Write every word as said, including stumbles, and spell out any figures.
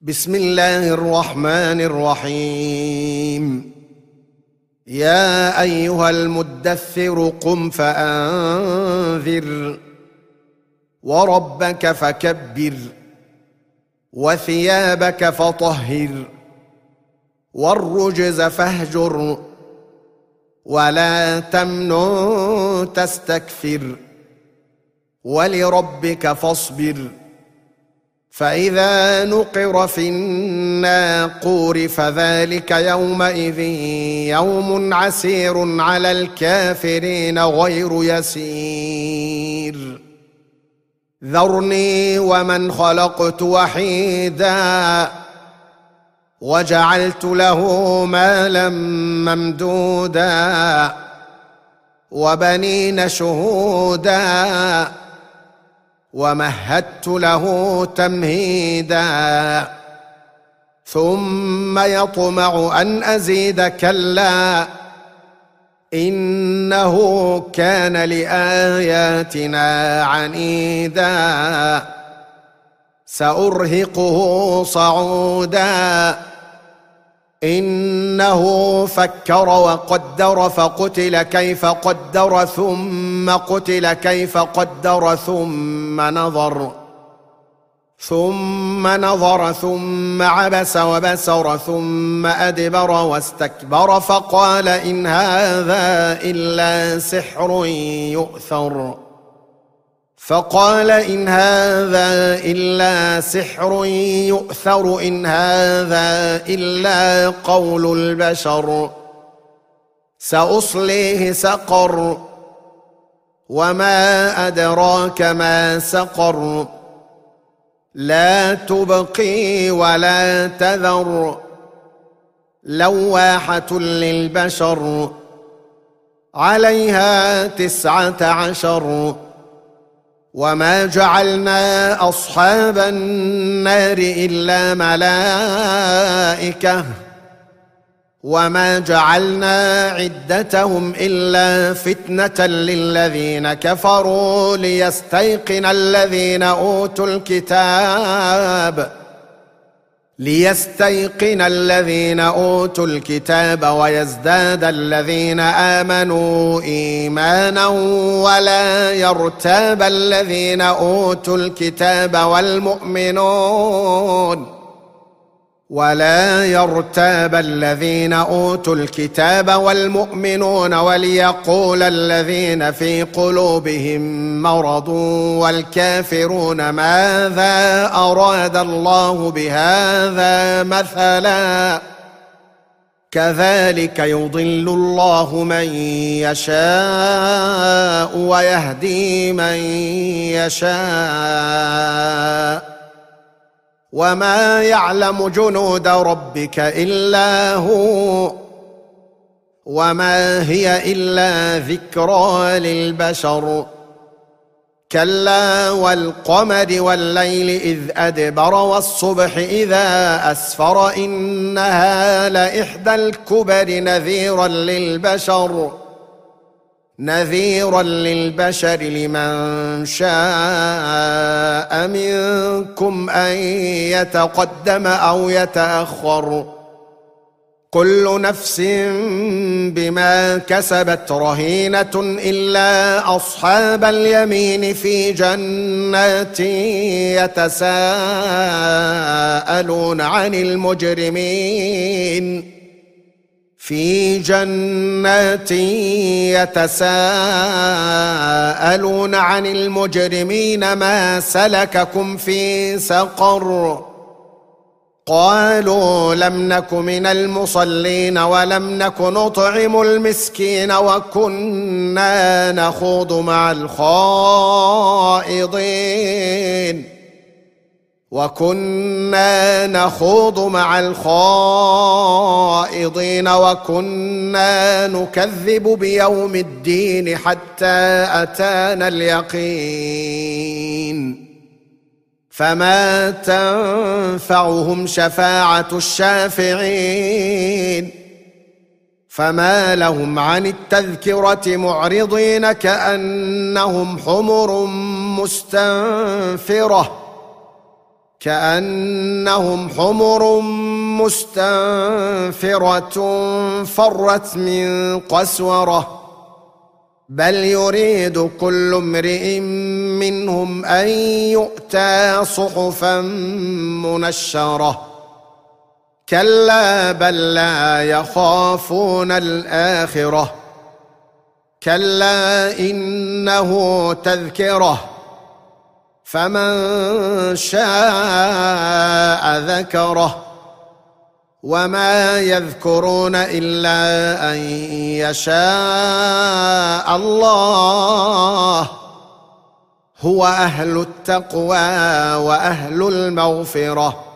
بسم الله الرحمن الرحيم. يا أيها المدثر قم فأنذر وربك فكبر وثيابك فطهر والرجز فاهجر ولا تمنن تستكثر ولربك فاصبر. فإذا نقر في الناقور فذلك يومئذ يوم عسير على الكافرين غير يسير. ذرني ومن خلقت وحيدا وجعلت له مالا ممدودا وبنين شهودا ومهدت له تمهيدا ثم يطمع أن أزيد كلا إنه كان لآياتنا عنيدا. سأرهقه صعودا إنه فكر وقدر فقتل كيف قدر ثم قتل كيف قدر ثم نظر ثم نظر ثم عبس وبسر ثم أدبر واستكبر فقال إن هذا إلا سحر يؤثر فقال إن هذا إلا سحر يؤثر إن هذا إلا قول البشر. سأصليه سقر وما أدراك ما سقر لا تبقي ولا تذر لواحة للبشر عليها تسعة عشر. وما جعلنا أصحاب النار إلا ملائكة وما جعلنا عدتهم إلا فتنة للذين كفروا ليستيقن الذين أوتوا الكتاب ليستيقن الذين أوتوا الكتاب ويزداد الذين آمنوا إيمانا ولا يرتاب الذين أوتوا الكتاب والمؤمنون ولا يرتاب الذين أوتوا الكتاب والمؤمنون وليقول الذين في قلوبهم مرض والكافرون ماذا أراد الله بهذا مثلا كذلك يضل الله من يشاء ويهدي من يشاء وما يعلم جنود ربك إلا هو وما هي إلا ذكرى للبشر. كلا والقمر والليل إذ أدبر والصبح إذا أسفر إنها لإحدى الكبر نذيرا للبشر نذيرا للبشر لمن شاء منكم أن يتقدم أو يتأخر. كل نفس بما كسبت رهينة إلا أصحاب اليمين في جنات يتساءلون عن المجرمين في جنات يتساءلون عن المجرمين ما سلككم في سقر قالوا لم نك من المصلين ولم نك نطعم المسكين وكنا نخوض مع الخائضين وكنا نخوض مع الخائضين وكنا نكذب بيوم الدين حتى أتانا اليقين. فما تنفعهم شفاعة الشافعين فما لهم عن التذكرة معرضين كأنهم حمر مستنفرة كأنهم حمر مستنفرة فرت من قسورة بل يريد كل امرئ منهم أن يؤتى صحفا منشرة كلا بل لا يخافون الآخرة كلا إنه تذكرة فمن شاء ذكره وما يذكرون إلا أن يشاء الله هو أهل التقوى وأهل المغفرة